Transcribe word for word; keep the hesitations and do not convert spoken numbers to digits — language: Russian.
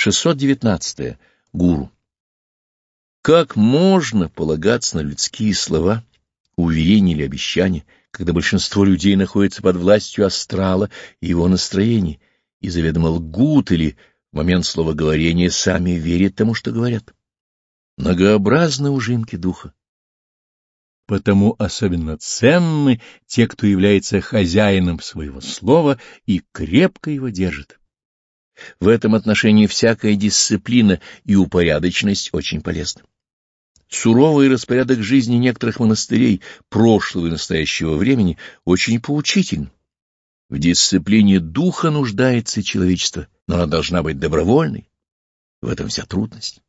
шестьсот девятнадцатое. Гуру. Как можно полагаться на людские слова, уверения или обещания, когда большинство людей находится под властью астрала и его настроений, и заведомо лгут или в момент словоговорения сами верят тому, что говорят? Многообразны ужимки духа. Потому особенно ценны те, кто является хозяином своего слова и крепко его держит. В этом отношении всякая дисциплина и упорядоченность очень полезны. Суровый распорядок жизни некоторых монастырей прошлого и настоящего времени очень поучителен. В дисциплине духа нуждается человечество, но она должна быть добровольной. В этом вся трудность.